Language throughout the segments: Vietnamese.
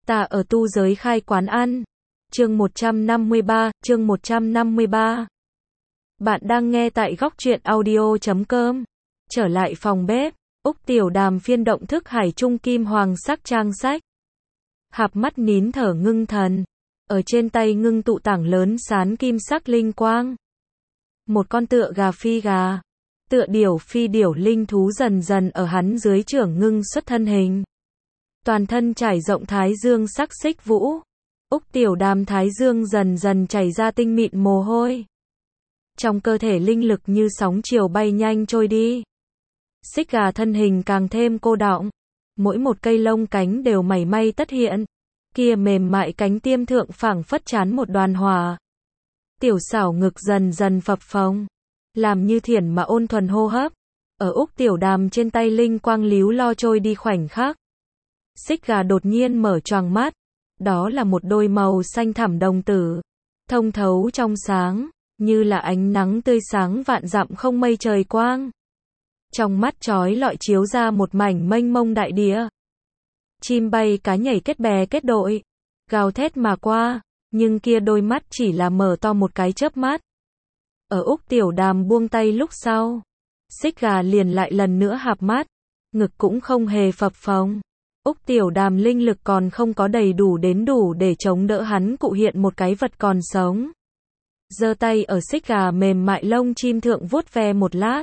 Ta ở tu giới khai quán ăn. Chương 153. Bạn đang nghe tại góc truyện audio.com. Trở lại phòng bếp, Úc Tiểu Đàm phiên động thức hải trung kim hoàng sắc trang sách. Hạp mắt nín thở ngưng thần. Ở trên tay ngưng tụ tảng lớn sán kim sắc linh quang. Một con tựa gà phi gà, tựa điểu phi điểu linh thú dần dần ở hắn dưới trưởng ngưng xuất thân hình. Toàn thân trải rộng thái dương sắc xích vũ. Úc Tiểu Đàm thái dương dần dần chảy ra tinh mịn mồ hôi. Trong cơ thể linh lực như sóng chiều bay nhanh trôi đi. Xích gà thân hình càng thêm cô đọng. Mỗi một cây lông cánh đều mảy may tất hiện. Kia mềm mại cánh tiêm thượng phảng phất chán một đoàn hỏa. Tiểu xảo ngực dần dần phập phồng. Làm như thiển mà ôn thuần hô hấp. Ở Úc Tiểu Đàm trên tay linh quang líu lo trôi đi khoảnh khắc. Xích gà đột nhiên mở choàng mắt. Đó là một đôi màu xanh thẳm đồng tử. Thông thấu trong sáng, như là ánh nắng tươi sáng vạn dặm không mây trời quang. Trong mắt chói lọi chiếu ra một mảnh mênh mông đại địa. Chim bay cá nhảy kết bè kết đội, gào thét mà qua, nhưng kia đôi mắt chỉ là mở to một cái chớp mắt. Ở Úc Tiểu Đàm buông tay lúc sau, xích gà liền lại lần nữa hạp mắt, ngực cũng không hề phập phồng. Úc Tiểu Đàm linh lực còn không có đầy đủ để chống đỡ hắn cụ hiện một cái vật còn sống. Giơ tay ở xích gà mềm mại lông chim thượng vuốt ve một lát.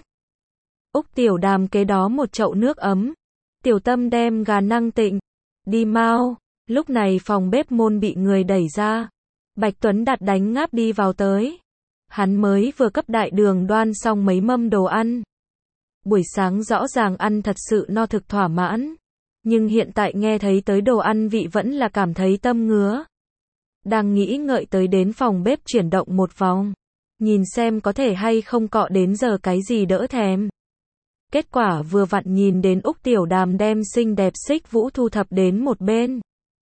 Úc Tiểu Đàm kế đó một chậu nước ấm. Tiểu Tâm đem gà năng tịnh. Đi mau. Lúc này phòng bếp môn bị người đẩy ra. Bạch Tuấn Đạt đánh ngáp đi vào tới. Hắn mới vừa cấp đại đường đoan xong mấy mâm đồ ăn. Buổi sáng rõ ràng ăn thật sự no thực thỏa mãn. Nhưng hiện tại nghe thấy tới đồ ăn vị vẫn là cảm thấy tâm ngứa. Đang nghĩ ngợi tới đến phòng bếp chuyển động một vòng. Nhìn xem có thể hay không cọ đến giờ cái gì đỡ thèm. Kết quả vừa vặn nhìn đến Úc Tiểu Đàm đem xinh đẹp xích vũ thu thập đến một bên.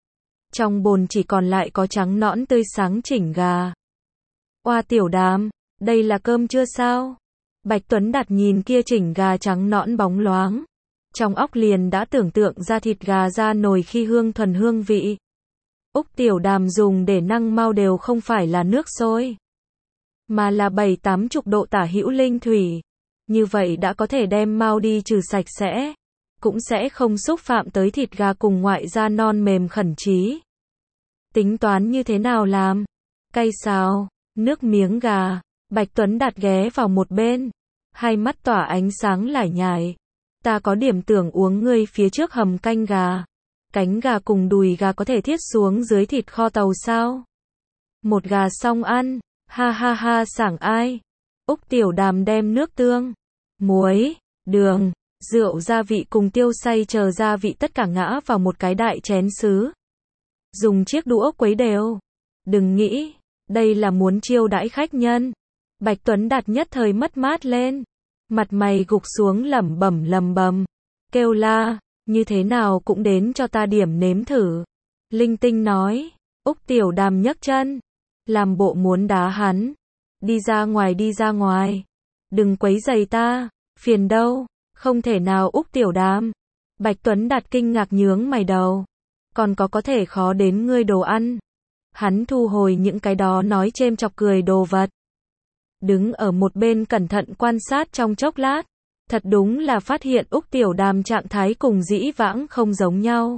Trong bồn chỉ còn lại có trắng nõn tươi sáng chỉnh gà. Oa Tiểu Đàm, đây là cơm chưa sao? Bạch Tuấn Đạt nhìn kia chỉnh gà trắng nõn bóng loáng. Trong óc liền đã tưởng tượng ra thịt gà ra nồi khi hương thuần hương vị. Úc Tiểu Đàm dùng để năng mau đều không phải là nước sôi, mà là 7-80 độ tả hữu linh thủy. Như vậy đã có thể đem mau đi trừ sạch sẽ. Cũng sẽ không xúc phạm tới thịt gà cùng ngoại da non mềm khẩn trí. Tính toán như thế nào làm? Cay sao? Nước miếng gà. Bạch Tuấn Đạt ghé vào một bên. Hai mắt tỏa ánh sáng lải nhải. Ta có điểm tưởng uống ngươi phía trước hầm canh gà. Cánh gà cùng đùi gà có thể thiết xuống dưới thịt kho tàu sao? Một gà xong ăn. Ha ha ha sảng ai. Úc Tiểu Đàm đem nước tương, muối, đường, rượu gia vị cùng tiêu xay chờ gia vị tất cả ngã vào một cái đại chén sứ. Dùng chiếc đũa quấy đều. Đừng nghĩ, đây là muốn chiêu đãi khách nhân. Bạch Tuấn Đạt nhất thời mất mát lên. Mặt mày gục xuống lẩm bẩm, kêu la, như thế nào cũng đến cho ta điểm nếm thử. Linh tinh nói. Úc Tiểu Đàm nhấc chân, làm bộ muốn đá hắn. Đi ra ngoài. Đừng quấy rầy ta, phiền đâu, không thể nào Úc Tiểu Đàm. Bạch Tuấn Đạt kinh ngạc nhướng mày đầu. Còn có thể khó đến ngươi đồ ăn. Hắn thu hồi những cái đó nói chêm chọc cười đồ vật. Đứng ở một bên cẩn thận quan sát trong chốc lát. Thật đúng là phát hiện Úc Tiểu Đàm trạng thái cùng dĩ vãng không giống nhau.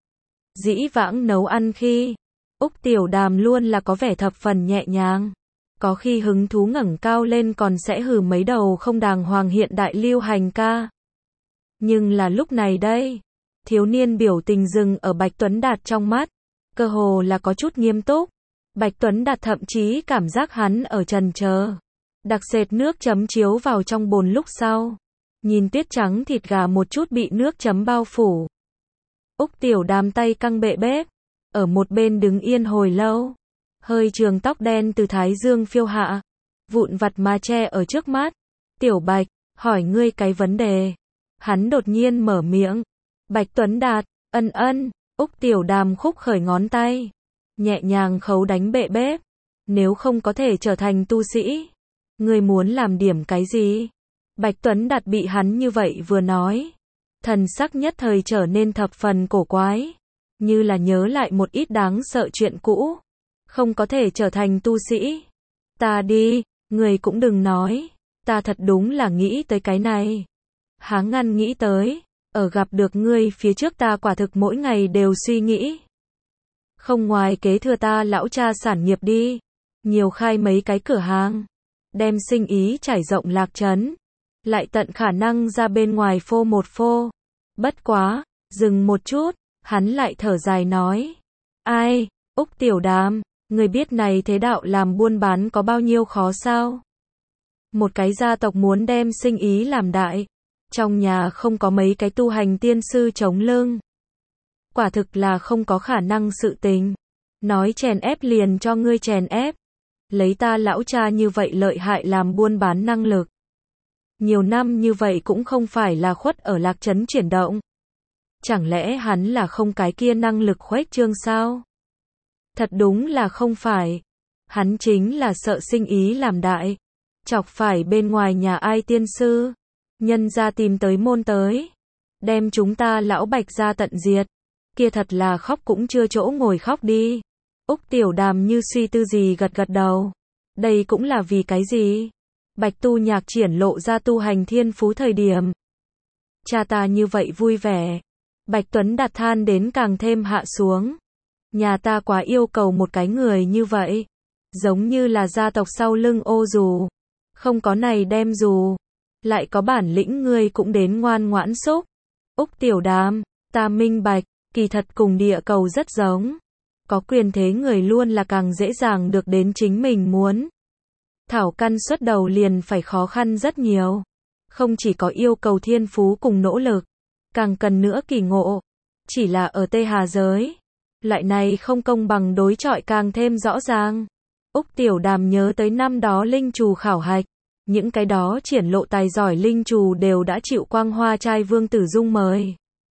Dĩ vãng nấu ăn khi, Úc Tiểu Đàm luôn là có vẻ thập phần nhẹ nhàng. Có khi hứng thú ngẩng cao lên còn sẽ hừ mấy đầu không đàng hoàng hiện đại lưu hành ca. Nhưng là lúc này đây, thiếu niên biểu tình dừng ở Bạch Tuấn Đạt trong mắt, cơ hồ là có chút nghiêm túc. Bạch Tuấn Đạt thậm chí cảm giác hắn ở chần chờ. Đặc sệt nước chấm chiếu vào trong bồn lúc sau, nhìn tuyết trắng thịt gà một chút bị nước chấm bao phủ. Úc Tiểu Đàm tay căng bệ bếp, ở một bên đứng yên hồi lâu. Hơi trường tóc đen từ thái dương phiêu hạ, vụn vặt mà che ở trước mắt. Tiểu Bạch, hỏi ngươi cái vấn đề. Hắn đột nhiên mở miệng. Bạch Tuấn Đạt, ân. Úc Tiểu Đàm khúc khởi ngón tay, nhẹ nhàng khấu đánh bệ bếp. Nếu không có thể trở thành tu sĩ, ngươi muốn làm điểm cái gì? Bạch Tuấn Đạt bị hắn như vậy vừa nói, thần sắc nhất thời trở nên thập phần cổ quái. như là nhớ lại một ít đáng sợ chuyện cũ. Không có thể trở thành tu sĩ. Ta đi, người cũng đừng nói. Ta thật đúng là nghĩ tới cái này. Há ngăn nghĩ tới. Ở gặp được ngươi phía trước ta quả thực mỗi ngày đều suy nghĩ. Không ngoài kế thừa ta lão cha sản nghiệp đi. Nhiều khai mấy cái cửa hàng. Đem sinh ý trải rộng Lạc Trấn. Lại tận khả năng ra bên ngoài phô một phô. Bất quá, dừng một chút, hắn lại thở dài nói. Ai, Úc Tiểu Đàm, người biết này thế đạo làm buôn bán có bao nhiêu khó sao? Một cái gia tộc muốn đem sinh ý làm đại. Trong nhà không có mấy cái tu hành tiên sư chống lưng. Quả thực là không có khả năng sự tình. Nói chèn ép liền cho ngươi chèn ép. Lấy ta lão cha như vậy lợi hại làm buôn bán năng lực. Nhiều năm như vậy cũng không phải là khuất ở Lạc Trấn chuyển động. Chẳng lẽ hắn là không cái kia năng lực khuếch trương sao? Thật đúng là không phải. Hắn chính là sợ sinh ý làm đại. Chọc phải bên ngoài nhà ai tiên sư. Nhân ra tìm tới môn tới. Đem chúng ta lão Bạch ra tận diệt. Kia thật là khóc cũng chưa chỗ ngồi khóc đi. Úc Tiểu Đàm như suy tư gì gật gật đầu. Đây cũng là vì cái gì? Bạch Tu Nhạc triển lộ ra tu hành thiên phú thời điểm. Cha ta như vậy vui vẻ. Bạch Tuấn Đạt than đến càng thêm hạ xuống. Nhà ta quá yêu cầu một cái người như vậy. Giống như là gia tộc sau lưng ô dù. Không có này đem dù. Lại có bản lĩnh ngươi cũng đến ngoan ngoãn xúc. Úc Tiểu Đàm, ta minh bạch, kỳ thật cùng địa cầu rất giống. Có quyền thế người luôn là càng dễ dàng được đến chính mình muốn. Thảo căn xuất đầu liền phải khó khăn rất nhiều. Không chỉ có yêu cầu thiên phú cùng nỗ lực, càng cần nữa kỳ ngộ. Chỉ là ở Tây Hà giới, loại này không công bằng đối chọi càng thêm rõ ràng. Úc Tiểu Đàm nhớ tới năm đó linh trù khảo hạch. Những cái đó triển lộ tài giỏi linh trù đều đã chịu Quang Hoa trai Vương Tử Dung mời.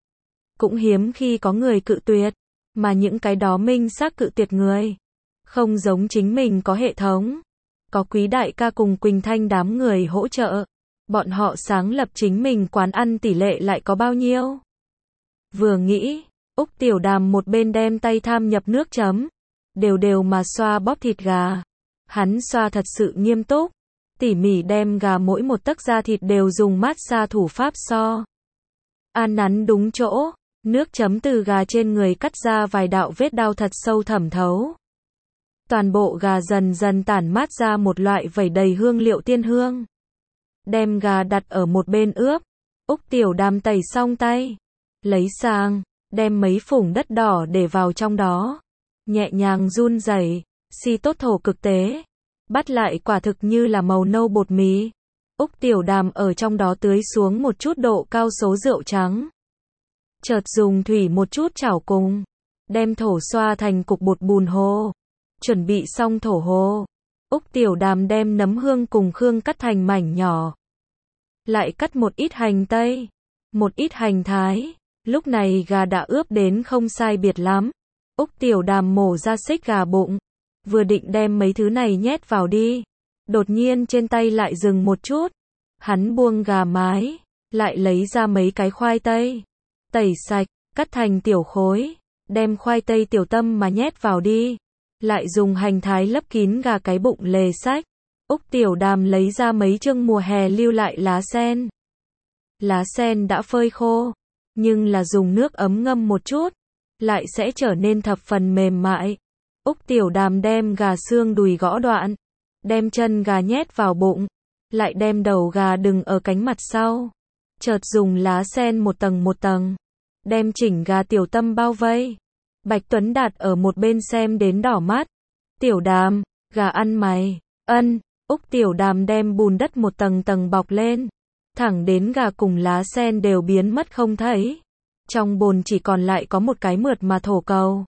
Cũng hiếm khi có người cự tuyệt, mà những cái đó minh xác cự tuyệt người. Không giống chính mình có hệ thống. Có Quý đại ca cùng Quỳnh Thanh đám người hỗ trợ. Bọn họ sáng lập chính mình quán ăn tỷ lệ lại có bao nhiêu. Vừa nghĩ, Úc Tiểu Đàm một bên đem tay tham nhập nước chấm. Đều đều mà xoa bóp thịt gà. Hắn xoa thật sự nghiêm túc. Tỉ mỉ đem gà mỗi một tấc da thịt đều dùng mát xa thủ pháp so. An nắn đúng chỗ, nước chấm từ gà trên người cắt ra vài đạo vết đao thật sâu thẩm thấu. Toàn bộ gà dần dần tản mát ra một loại vẩy đầy hương liệu tiên hương. Đem gà đặt ở một bên ướp. Úc Tiểu Đàm tẩy xong tay. Lấy sang, đem mấy phủng đất đỏ để vào trong đó. Nhẹ nhàng run rẩy, si tốt thổ cực tế. Bắt lại quả thực như là màu nâu bột mì. Úc Tiểu Đàm ở trong đó tưới xuống một chút độ cao số rượu trắng. Chợt dùng thủy một chút chảo cùng. Đem thổ xoa thành cục bột bùn hồ. Chuẩn bị xong thổ hồ. Úc Tiểu Đàm đem nấm hương cùng khương cắt thành mảnh nhỏ. Lại cắt một ít hành tây. Một ít hành thái. Lúc này gà đã ướp đến không sai biệt lắm. Úc Tiểu Đàm mổ ra xích gà bụng. Vừa định đem mấy thứ này nhét vào đi. Đột nhiên trên tay lại dừng một chút. Hắn buông gà mái. Lại lấy ra mấy cái khoai tây. Tẩy sạch, cắt thành tiểu khối. Đem khoai tây tiểu tâm mà nhét vào đi. Lại dùng hành thái lấp kín gà cái bụng lề sách. Úc Tiểu Đàm lấy ra mấy chương mùa hè lưu lại lá sen. Lá sen đã phơi khô. Nhưng là dùng nước ấm ngâm một chút. Lại sẽ trở nên thập phần mềm mại. Úc Tiểu Đàm đem gà xương đùi gõ đoạn. Đem chân gà nhét vào bụng. Lại đem đầu gà đừng ở cánh mặt sau. Chợt dùng lá sen một tầng. Đem chỉnh gà tiểu tâm bao vây. Bạch Tuấn Đạt ở một bên xem đến đỏ mắt. Tiểu Đàm, gà ăn mày. Ân. Úc Tiểu Đàm đem bùn đất một tầng bọc lên. Thẳng đến gà cùng lá sen đều biến mất không thấy. Trong bồn chỉ còn lại có một cái mượt mà thổ cầu.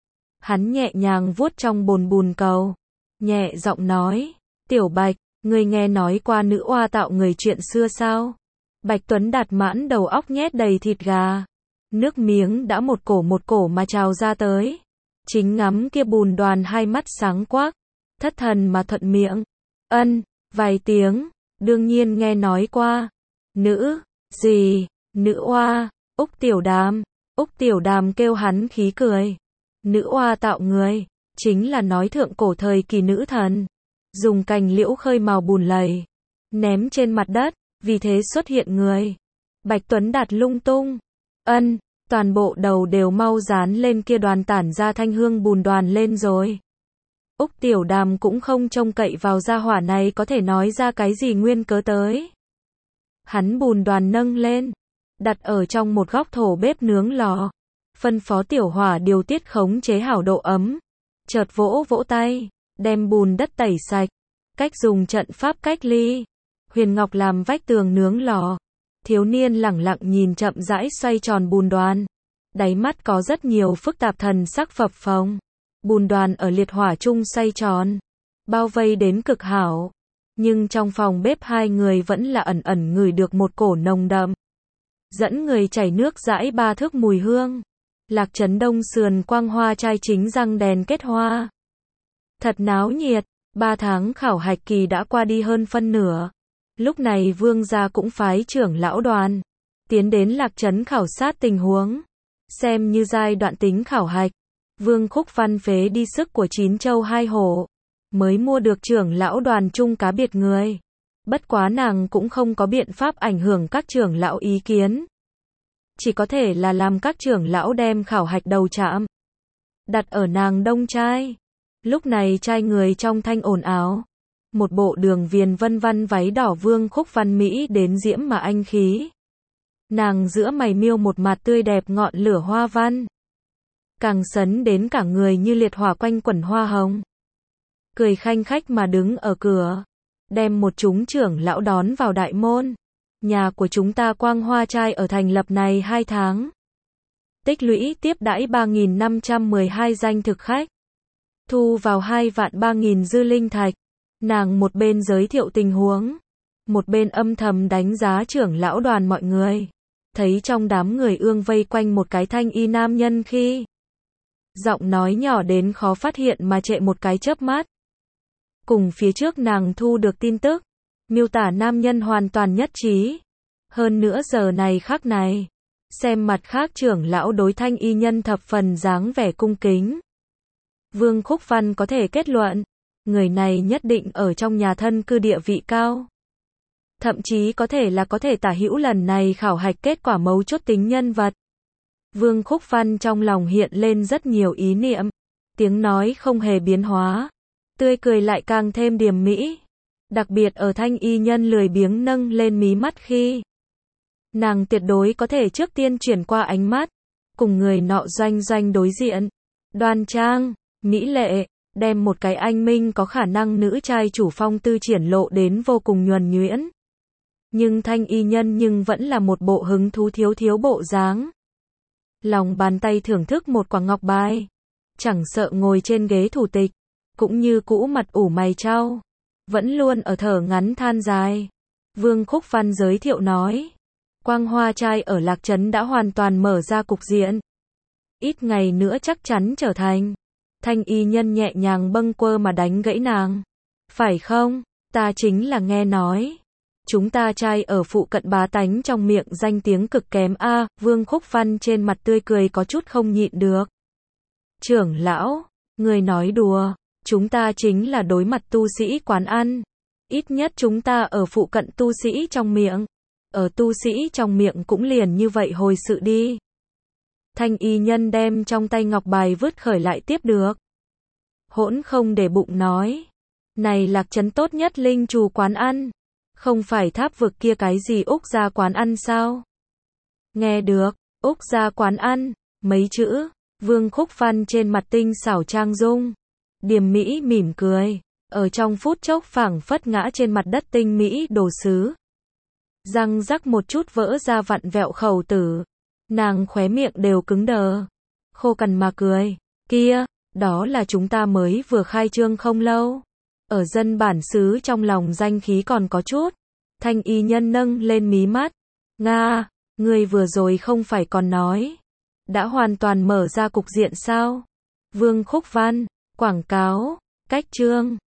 Hắn nhẹ nhàng vuốt trong bồn bùn cầu. Nhẹ giọng nói. Tiểu Bạch, ngươi nghe nói qua nữ oa tạo người chuyện xưa sao? Bạch Tuấn Đạt mãn đầu óc nhét đầy thịt gà. Nước miếng đã một cổ mà trào ra tới. Chính ngắm kia bùn đoàn hai mắt sáng quắc. Thất thần mà thuận miệng. Ân, vài tiếng. Đương nhiên nghe nói qua. Nữ, gì, nữ oa. Úc Tiểu Đàm. Úc Tiểu Đàm kêu hắn khí cười. Nữ oa tạo người, chính là nói thượng cổ thời kỳ nữ thần. Dùng cành liễu khơi màu bùn lầy, ném trên mặt đất, vì thế xuất hiện người. Bạch Tuấn Đạt lung tung. Toàn bộ đầu đều mau dán lên kia đoàn tản ra thanh hương bùn đoàn lên rồi. Úc Tiểu Đàm cũng không trông cậy vào gia hỏa này có thể nói ra cái gì nguyên cớ tới. Hắn bùn đoàn nâng lên, đặt ở trong một góc thổ bếp nướng lò. Phân phó tiểu hỏa điều tiết khống chế hảo độ ấm. Chợt vỗ vỗ tay, đem bùn đất tẩy sạch. Cách dùng trận pháp cách ly. Huyền Ngọc làm vách tường nướng lò. Thiếu niên lẳng lặng nhìn chậm rãi xoay tròn bùn đoàn. Đáy mắt có rất nhiều phức tạp thần sắc phập phồng. Bùn đoàn ở liệt hỏa chung xoay tròn, bao vây đến cực hảo. Nhưng trong phòng bếp hai người vẫn là ẩn ẩn ngửi được một cổ nồng đậm, dẫn người chảy nước dãi 3 thước mùi hương. Lạc Trấn Đông sườn quang hoa trai chính răng đèn kết hoa. Thật náo nhiệt, 3 tháng khảo hạch kỳ đã qua đi hơn phân nửa. Lúc này Vương gia cũng phái trưởng lão đoàn tiến đến Lạc Trấn khảo sát tình huống. Xem như giai đoạn tính khảo hạch, Vương Khúc Văn phế đi sức của 9 châu 2 hổ, mới mua được trưởng lão đoàn chung cá biệt người. Bất quá nàng cũng không có biện pháp ảnh hưởng các trưởng lão ý kiến. Chỉ có thể là làm các trưởng lão đem khảo hạch đầu trạm đặt ở nàng đông trai. Lúc này trai người trong thanh ồn ào. Một bộ đường viền vân vân váy đỏ Vương Khúc Văn Mỹ đến diễm mà anh khí. Nàng giữa mày miêu một mặt tươi đẹp ngọn lửa hoa văn. Càng sấn đến cả người như liệt hỏa quanh quẩn hoa hồng. Cười khanh khách mà đứng ở cửa. Đem một chúng trưởng lão đón vào đại môn. Nhà của chúng ta Quang Hoa trai ở thành lập này 2 tháng. Tích lũy tiếp đãi 3.512 danh thực khách. Thu vào 2.300.000 dư linh thạch. Nàng một bên giới thiệu tình huống, một bên âm thầm đánh giá trưởng lão đoàn mọi người. Thấy trong đám người ương vây quanh một cái thanh y nam nhân khi giọng nói nhỏ đến khó phát hiện mà trệ một cái chớp mắt. Cùng phía trước nàng thu được tin tức, miêu tả nam nhân hoàn toàn nhất trí. Hơn nữa giờ này khắc này, xem mặt khác trưởng lão đối thanh y nhân thập phần dáng vẻ cung kính. Vương Khúc Văn có thể kết luận, người này nhất định ở trong nhà thân cư địa vị cao. Thậm chí có thể tả hữu lần này khảo hạch kết quả mấu chốt tính nhân vật. Vương Khúc Văn trong lòng hiện lên rất nhiều ý niệm. Tiếng nói không hề biến hóa. Tươi cười lại càng thêm điềm mỹ. Đặc biệt ở thanh y nhân lười biếng nâng lên mí mắt khi nàng tuyệt đối có thể trước tiên chuyển qua ánh mắt. Cùng người nọ doanh doanh đối diện. Đoan trang, mỹ lệ. Đem một cái anh minh có khả năng nữ trai chủ phong tư triển lộ đến vô cùng nhuần nhuyễn. Nhưng thanh y nhân vẫn là một bộ hứng thú thiếu bộ dáng. Lòng bàn tay thưởng thức một quả ngọc bài. Chẳng sợ ngồi trên ghế thủ tịch. Cũng như cũ mặt ủ mày trao. Vẫn luôn ở thở ngắn than dài. Vương Khúc Văn giới thiệu nói. Quang Hoa trai ở Lạc Trấn đã hoàn toàn mở ra cục diện. Ít ngày nữa chắc chắn trở thành. Thanh y nhân nhẹ nhàng bâng quơ mà đánh gãy nàng. Phải không? Ta chính là nghe nói. Chúng ta trai ở phụ cận bá tánh trong miệng danh tiếng cực kém a. Vương Khúc Văn trên mặt tươi cười có chút không nhịn được. Trưởng lão, người nói đùa. Chúng ta chính là đối mặt tu sĩ quán ăn. Ít nhất chúng ta ở phụ cận tu sĩ trong miệng. Ở tu sĩ trong miệng cũng liền như vậy hồi sự đi. Thanh y nhân đem trong tay ngọc bài vứt khởi lại tiếp được. Hỗn không để bụng nói. Này Lạc Trấn tốt nhất linh trù quán ăn. Không phải Tháp Vực kia cái gì Úc gia quán ăn sao? Nghe được, Úc gia quán ăn, mấy chữ. Vương Khúc Văn trên mặt tinh xảo trang dung. Điềm mỹ mỉm cười. Ở trong phút chốc phảng phất ngã trên mặt đất tinh mỹ đồ sứ. Răng rắc một chút vỡ ra vặn vẹo khẩu tử. Nàng khóe miệng đều cứng đờ. Khô cằn mà cười. Kia, đó là chúng ta mới vừa khai trương không lâu. Ở dân bản xứ trong lòng danh khí còn có chút. Thanh y nhân nâng lên mí mắt. Nga, ngươi vừa rồi không phải còn nói. Đã hoàn toàn mở ra cục diện sao? Vương Khúc Văn, quảng cáo, cách trương.